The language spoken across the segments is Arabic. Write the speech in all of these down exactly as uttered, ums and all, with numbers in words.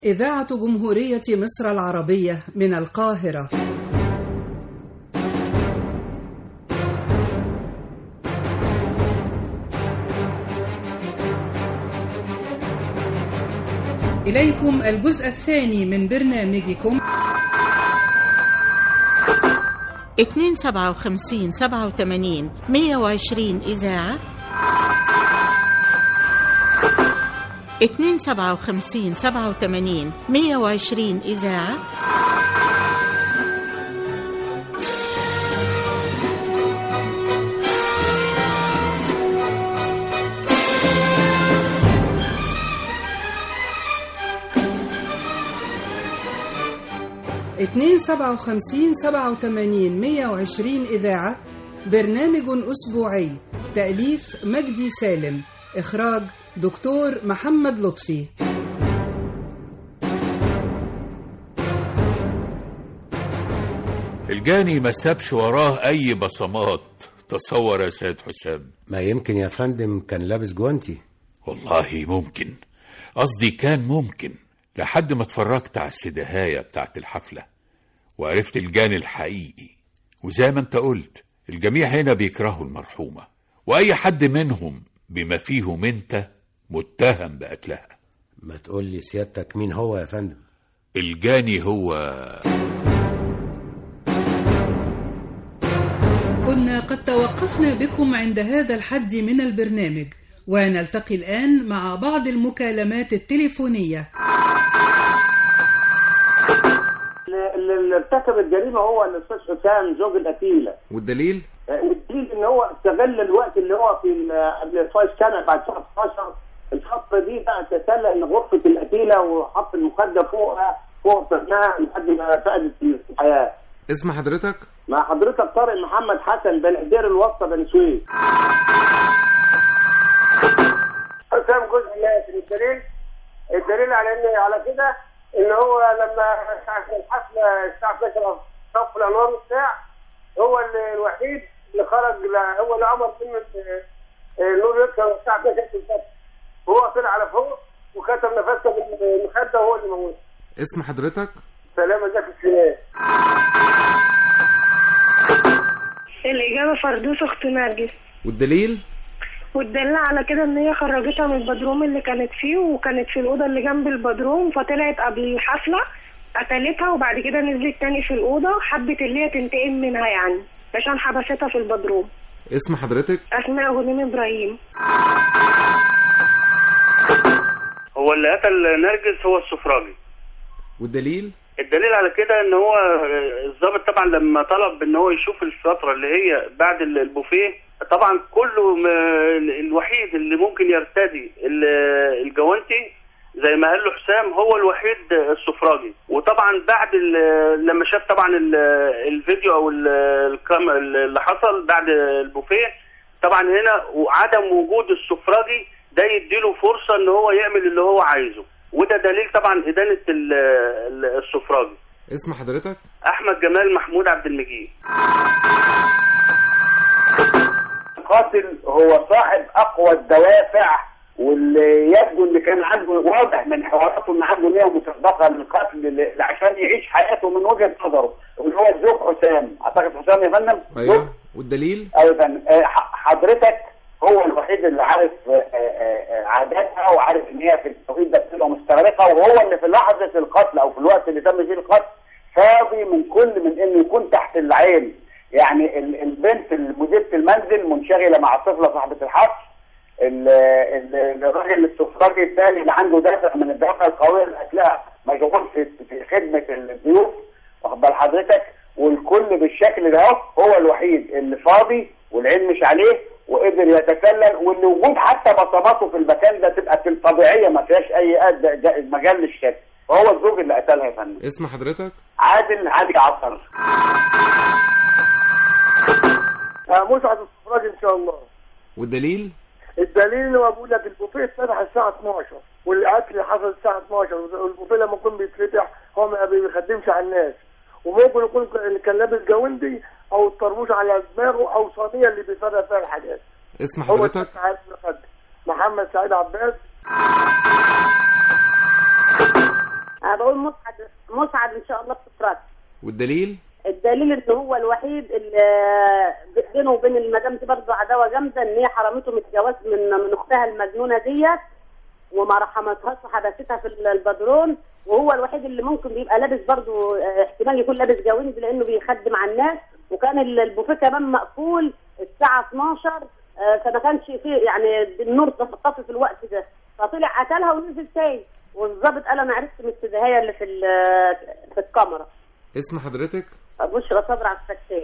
إذاعة جمهورية مصر العربية من القاهرة. إليكم الجزء الثاني من برنامجكم اتنين سبعة وخمسين سبعة وثمانين مية وعشرين إذاعة، اتنين سبعة وخمسين سبعة وثمانين مية وعشرين إذاعة، اتنين سبعة وخمسين سبعة وثمانين مية وعشرين إذاعة. برنامج أسبوعي، تأليف مجدي سالم، إخراج دكتور محمد لطفي. الجاني ما سابش وراه أي بصمات. تصور يا سيد حسام. ما يمكن يا فندم كان لابس جوانتي. والله ممكن، قصدي كان ممكن، لحد ما اتفرجت على السدهاية بتاعت الحفلة وعرفت الجاني الحقيقي. وزي ما انت قلت، الجميع هنا بيكرهوا المرحومة، وأي حد منهم بما فيهم انت متهم بقتلها. ما تقول لي سيادتك مين هو يا فندم؟ الجاني هو كنا قد توقفنا بكم عند هذا الحد من البرنامج، ونلتقي الآن مع بعض المكالمات التليفونية. اللي ارتكب الجريمة هو الأستاذ حسام زوج القتيلة. والدليل؟ الدليل إن هو استغل الوقت اللي هو في قبل الفايز سنة بعد سنة اتناشر، الفترة دي بقى تسلل غرفة القتيلة وحط المخدة فوقها فوق طفلها لحد ما فقدت الحياة. اسم حضرتك؟ مع حضرتك طارق محمد حسن، بن قدير الوسطى، بن سويف. حسام جزء من الدليل الدليل على ان على كده ان هو لما الحفله الساعه اتناشر صف الانوار بتاع، هو الوحيد اللي خرج، هو اللي امر كلمه النور يطلع الساعه اتناشر في الفتح، وهو طلع على فوق وكتب نفسه بالمخده وهو اللي موت. اسم حضرتك؟ سلامة زكي سليمان. الإجابة فردوس أخت نرجس. والدليل؟ والدليل على كده إن هي خرجتها من البدروم اللي كانت فيه، وكانت في الأوضة اللي جنب البدروم، فطلعت قبل الحفلة قتلتها، وبعد كده نزلت تاني في الأوضة، حبت اللي هي تنتقم منها يعني، عشان حبستها في البدروم. اسم حضرتك؟ أسماء غنيم إبراهيم. هو اللي قتل نرجس هو السفراجي. والدليل؟ الدليل على كده ان هو الضابط طبعا لما طلب ان هو يشوف الفتره اللي هي بعد البوفيه، طبعا كله الوحيد اللي ممكن يرتدي الجوانتي زي ما قال له حسام هو الوحيد السفراجي. وطبعا بعد لما شاف طبعا الفيديو او الكام اللي حصل بعد البوفيه، طبعا هنا وعدم وجود السفراجي ده يديله فرصه ان هو يعمل اللي هو عايزه، وده دليل طبعا إدانة السفراجي. اسم حضرتك؟ أحمد جمال محمود عبد المجيد. القاتل هو صاحب أقوى الدوافع، واللي يبدو اللي كان عنده واضح من حواراته إن عنده نية مسبقة للقتل عشان يعيش حياته من وجهة نظره، اللي هو الزوج حسام. أعتقد حسام يا فندم؟ أيوه. والدليل؟ أيوه يا فندم. حضرتك هو الوحيد اللي عارف عاداتها وعارف ان هي في التوقيت ده بتبقى مستغرقه، وهو اللي في لحظه القتل او في الوقت اللي تم فيه القتل فاضي من كل من انه يكون تحت العين. يعني البنت مديرة المنزل منشغله مع الطفله صاحبه الحفل، الراجل السفراجي الثاني اللي عنده دافع من الدوافع القويه لقتلها مشغول في خدمه الضيوف، واخد بال حضرتك، والكل بالشكل ده هو الوحيد اللي فاضي والعين مش عليه وقدر يتسلل، واللي وجود حتى بصماته في المكان ده تبقى طبيعيه ما فيهاش اي مجال للشك، فهو الزوج اللي قتلها يا فندم. اسم حضرتك؟ عادل علي عطر. مسعد السفراج ان شاء الله. والدليل؟ الدليل هو بقول لك البوفيه اتفتح الساعه اتناشر، والقتل حصل الساعه اتناشر، والبوفيه لما يكون بيتفتح هو ما بيخدمش على الناس، وممكن يكون اللي كان لابس جوندي او الطربوش على دماغه او صينيه اللي بيفرق فيها الحاجات. اسم حضرتك؟ محمد سعيد عباس. بقول مسعد مسعد ان شاء الله بتترد. والدليل؟ الدليل ان هو الوحيد اللي بينه وبين المدام دي برضه عداوه جامده، ان هي حرمته من الجواز من من اختها المجنونه ديت وما رحمتهاش وحبستها في البدرون، وهو الوحيد اللي ممكن بيبقى لابس برضه احتمال يكون لابس جواند لانه بيخدم على الناس، وكان البوفيه كمان مقفول الساعه اتناشر، فما كانش فيه يعني النور طفى في الوقت ده، فطلع قتلها ونزل تاني، والظابط قال انا عرفت من السدهايه اللي في في الكاميرا. اسم حضرتك؟ بشرى صبري على الفتان.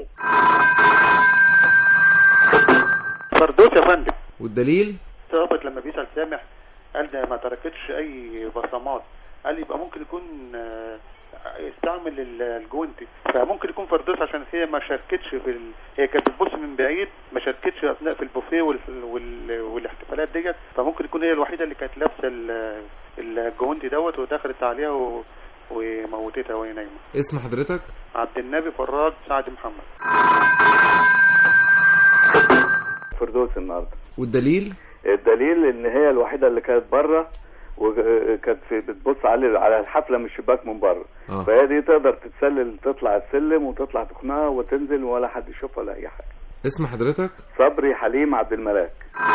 فردوس يا فندم. والدليل؟ الضابط لما بيسأل سامح قال ده ما تركتش اي بصمات، قال يبقى ممكن يكون استعمل الجوينتي، فممكن يكون فردوس عشان هي ما شاركتش في ال... هي كانت بتبص من بعيد، ما شاركتش اثناء في البوفيه وال... وال... والاحتفالات ديت، فممكن يكون هي الوحيده اللي كانت لابسه الجوينتي دوت ودخلت عليها و... وموتتها وهي نايمه. اسم حضرتك؟ عبد النبي فراد سعد محمد. فردوس النهارده. والدليل؟ الدليل ان هي الوحيده اللي كانت بره وكانت بتبص على على الحفله من الشباك من بره، آه. فهي دي تقدر تتسلل تطلع السلم وتطلع تخنقها وتنزل ولا حد يشوفها ولا اي حاجه. اسم حضرتك؟ صبري حليم عبد الملاك.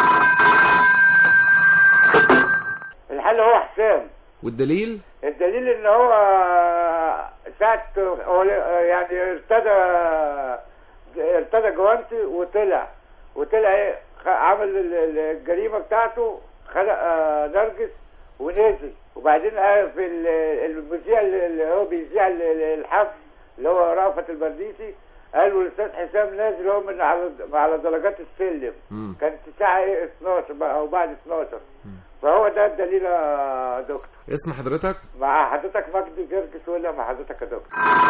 الحل هو حسام. والدليل؟ الدليل ان هو ساعه يعني ارتدى ارتدى جوانتي وطلع وطلع ايه عمل الجريمه بتاعته، خلق نرجس ونزل، وبعدين في المذيع اللي هو بيذيع الحفل اللي هو رأفت البرديسي قال له الاستاذ حسام نازل هو من على على درجات السلم. م. كانت الساعه ايه اتناشر او بعد اتناشر. م. فهو ده الدليل يا دكتور. اسم حضرتك؟ مع حضرتك مجدي جرجس ولا مع حضرتك يا دكتور؟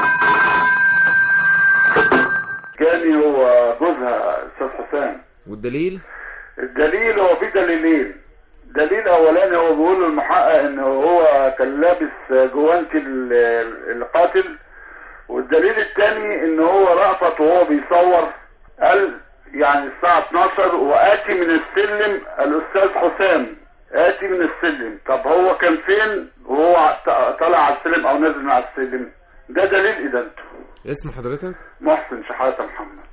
كان هو جوزها استاذ حسام. والدليل؟ الدليل هو في دليلين. دليل اولاني هو بيقول للمحقق ان هو كان لابس جوانتي القاتل، والدليل الثاني ان هو رأفت وهو بيصور قال يعني الساعه اتناشر واتي من السلم الاستاذ حسام اتي من السلم. طب هو كان فين وهو طالع على السلم او نازل من على السلم؟ ده دليل ادانته. اسم حضرتك؟ محسن شحاته محمد.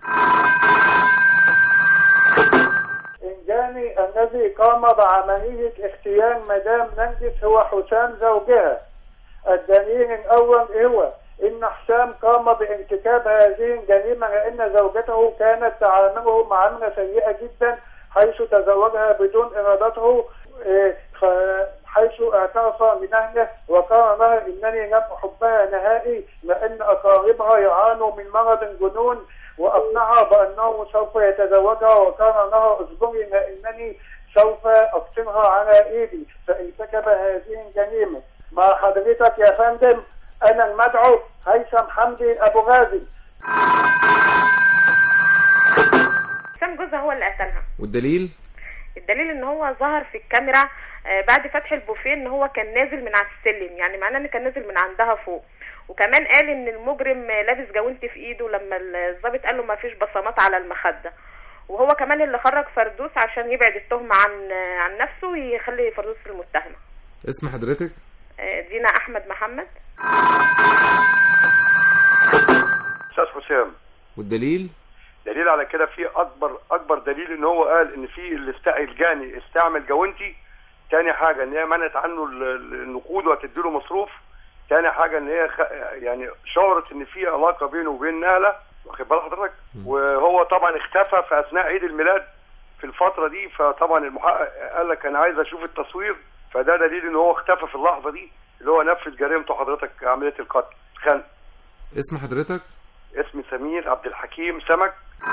إنجاني الذي قام بعملية اختيان مدام نرجس هو حسام زوجها. الدليل الأول هو إن حسام قام بارتكاب هذه الجريمة لأن زوجته كانت تعامله معاملة سيئة جدا، حيث تزوجها بدون إرادته، حيث اعترف من أهله وقال لها إنني لم أحبها نهائي لأن أقاربها يعانوا من مرض الجنون، وأقنعها بأنه سوف يتزوجها وقال لها اصبري لأنني سوف أقتلها على إيدي، فارتكب هذه الجريمة. مع حضرتك يا فندم أنا المدعو هيثم حمدي أبو غازي. حسام جوزها هو اللي قتلها. والدليل؟ الدليل ان هو ظهر في الكاميرا بعد فتح البوفيه ان هو كان نازل من على السلم، يعني معناه ان كان نازل من عندها فوق، وكمان قال ان المجرم لابس جوانتي في ايده لما الضابط قال له ما فيش بصمات على المخده، وهو كمان اللي خرج فردوس عشان يبعد التهمه عن عن نفسه ويخلي فردوس المتهمه. اسم حضرتك؟ دينا احمد محمد. استاذ حسام. والدليل؟ دليل على كده في اكبر اكبر دليل ان هو قال ان في اللي الجاني استعمل جوانتي. تاني حاجه ان هي منعت عنه النقود وهتديله مصروف. تاني حاجه ان هي خ... يعني شعرت ان في علاقه بينه وبين نهله، واخد بال حضرتك؟ وهو طبعا اختفى في اثناء عيد الميلاد في الفتره دي، فطبعا المحقق قال لك انا عايز اشوف التصوير، فده دليل ان هو اختفى في اللحظه دي اللي هو نفذ جريمته حضرتك عمليه القتل خنق. اسم حضرتك؟ اسمي سمير عبد الحكيم سمك.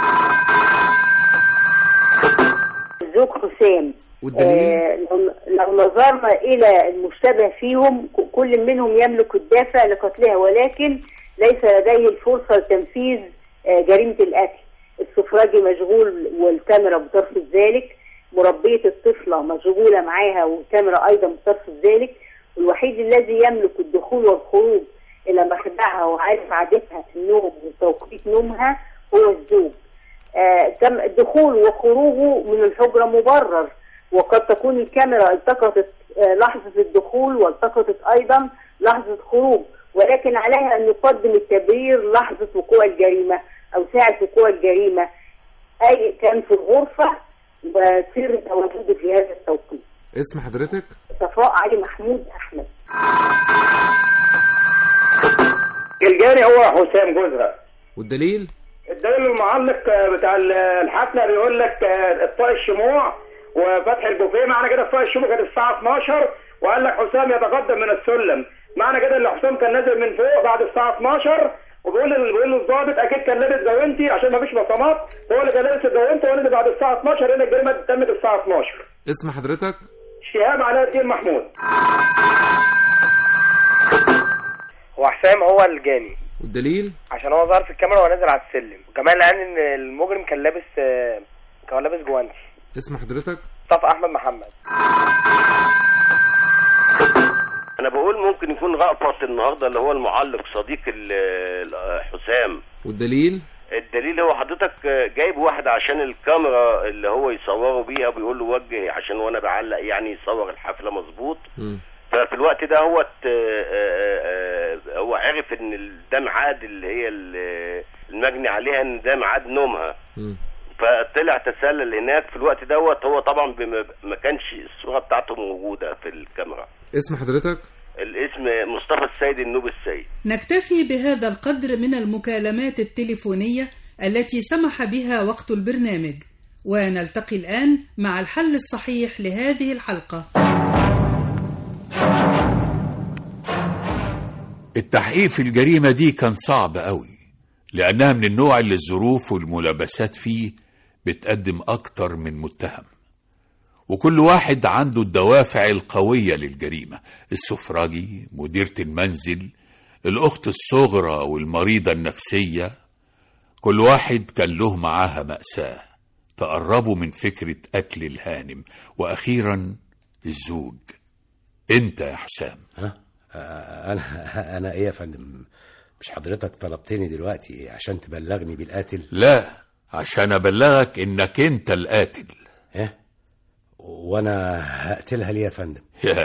زوج حسام. والدليل؟ آه لو نظرنا الى المشتبه فيهم كل منهم يملك الدافع لقتلها، ولكن ليس لديه الفرصه لتنفيذ آه جريمه القتل. السفراجي مشغول والكاميرا بترصد ذلك، مربيه الطفله مشغوله معاها والكاميرا ايضا بترصد ذلك، والوحيد الذي يملك الدخول والخروج الى مخدعها وعارف عادتها في النوم وتوقيت نومها هو الزوج. تم آه دخول وخروجه من الحجرة مبرر، وقد تكون الكاميرا التقطت آه لحظة الدخول والتقطت أيضا لحظة خروج، ولكن عليها أن يقدم التبرير لحظة وقوع الجريمة أو ساعة وقوع الجريمة، أي كان في الغرفة وسر تواجده في هذا التوقيت. اسم حضرتك؟ صفاء علي محمود أحمد. الجاني هو حسام جوزها. والدليل؟ الدليل المعلق بتاع الحفلة بيقول لك اطفاء الشموع وفتح البوفيه. معنى كده اطفاء الشموع كانت الساعة اتناشر، وقال لك حسام يتقدم من السلم. معنى كده ان حسام كان نازل من فوق بعد الساعة اتناشر، وبيقول بيقول له الضابط اكيد كان لابس جوانتي عشان ما فيش بصمات، هو اللي كان لابس الجوانتي ونزل بعد الساعة اتناشر، هنا الجريمة تمت الساعة اتناشر. اسم حضرتك؟ شهاب علاء الدين محمود. هو حسام هو الجاني. والدليل؟ عشان هو ظهر في الكاميرا وهو نازل على السلم، وكمان لان ان المجرم كان لابس كان لابس جوانتي. اسم حضرتك؟ مصطفى احمد محمد. انا بقول ممكن يكون رأفت النهارده اللي هو المعلق صديق حسام. والدليل؟ الدليل هو حضرتك جايب واحد عشان الكاميرا اللي هو يصوره بيها، بيقول له وجه عشان وانا بعلق يعني يصور الحفله مظبوط. ففي الوقت ده هو هو عرف ان ده ميعاد اللي هي المجني عليها ان ده ميعاد نومها، فطلع تسلل هناك في الوقت دوت. هو طبعا ما كانش الصوره بتاعته موجوده في الكاميرا. اسم حضرتك؟ الاسم مصطفى السيد النوبي السيد. نكتفي بهذا القدر من المكالمات التليفونية التي سمح بها وقت البرنامج، ونلتقي الآن مع الحل الصحيح لهذه الحلقة. التحقيق في الجريمة دي كان صعب قوي، لأنها من النوع اللي الظروف والملابسات فيه بتقدم أكتر من متهم، وكل واحد عنده الدوافع القوية للجريمة. السفراجي، مديرة المنزل، الأخت الصغرى والمريضة النفسية، كل واحد كان له معاها مأساة تقربوا من فكرة قتل الهانم. وأخيرا الزوج. انت يا حسام. ها؟ انا انا ايه يا فندم؟ مش حضرتك طلبتني دلوقتي عشان تبلغني بالقاتل؟ لا، عشان ابلغك انك انت القاتل. ايه؟ وانا هقتلها ليه يا فندم؟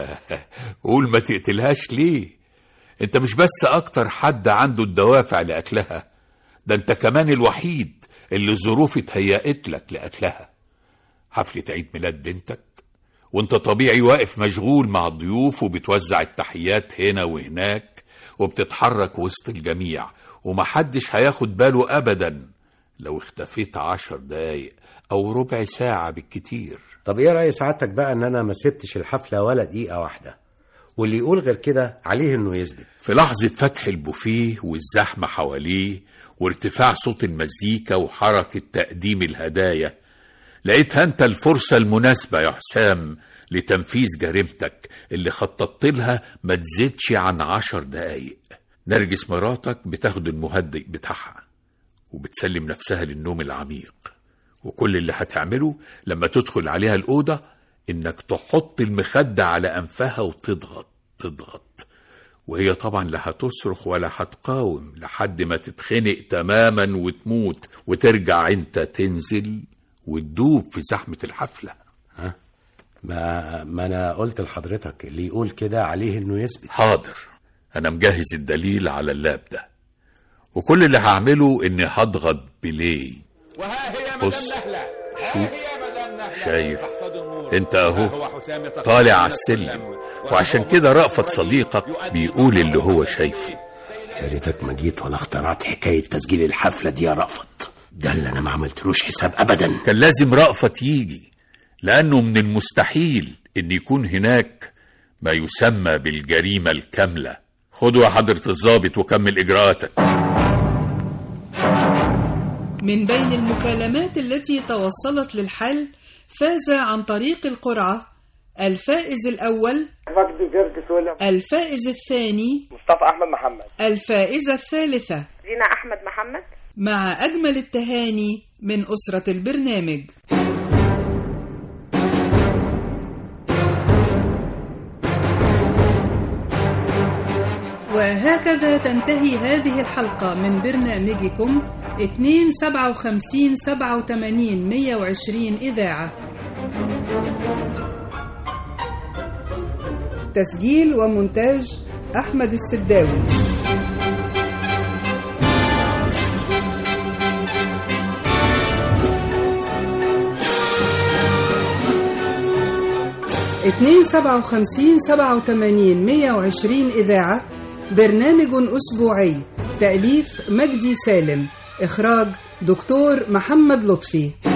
قول ما تقتلهاش ليه؟ انت مش بس اكتر حد عنده الدوافع لقتلها، ده انت كمان الوحيد اللي الظروف اتهيأت لك لقتلها. حفلة عيد ميلاد بنتك وانت طبيعي واقف مشغول مع الضيوف وبتوزع التحيات هنا وهناك وبتتحرك وسط الجميع، ومحدش هياخد باله ابدا لو اختفيت عشر دقايق او ربع ساعة بالكتير. طب ايه رأي سعادتك بقى ان انا ما سبتش الحفلة ولا دقيقة واحدة؟ واللي يقول غير كده عليه انه يثبت. في لحظة فتح البوفيه والزحمة حواليه وارتفاع صوت المزيكا وحركة تقديم الهدايا، لقيتها انت الفرصة المناسبة يا حسام لتنفيذ جريمتك اللي خططت لها ما تزيدش عن عشر دقايق. نرجس مراتك بتاخد المهدئ بتاعها وبتسلم نفسها للنوم العميق، وكل اللي هتعمله لما تدخل عليها الأوضة إنك تحط المخدة على أنفها وتضغط تضغط، وهي طبعا لا هتصرخ ولا هتقاوم لحد ما تتخنق تماما وتموت، وترجع انت تنزل وتدوب في زحمة الحفلة. ها؟ ما, ما أنا قلت لحضرتك اللي يقول كده عليه إنه يثبت. حاضر، أنا مجهز الدليل على اللاب ده، وكل اللي هعمله إني هضغط بلاي. بص، شوف، شايف انت اهو طالع على السلم، وعشان كده رأفت صديقك بيقول اللي هو شايفه. يا ريتك ما جيت ولا اخترعت حكاية تسجيل الحفلة دي يا رأفت، ده اللي انا ما عملتلوش حساب ابدا. كان لازم رأفت يجي، لانه من المستحيل ان يكون هناك ما يسمى بالجريمة الكاملة. خدوا يا حضرة الضابط وكمل اجراءاتك. من بين المكالمات التي توصلت للحل فاز عن طريق القرعة الفائز الأول مجدي جرجس ولا الفائز الثاني مصطفى أحمد محمد، الفائزة الثالثة زينة أحمد محمد. مع أجمل التهاني من أسرة البرنامج. وهكذا تنتهي هذه الحلقة من برنامجكم اتنين سبعة وخمسين سبعة وتمانين مية وعشرين إذاعة. تسجيل ومونتاج أحمد السداوي. اتنين سبعة وخمسين سبعة وتمانين مية وعشرين إذاعة، برنامج أسبوعي، تأليف مجدي سالم، إخراج دكتور محمد لطفي.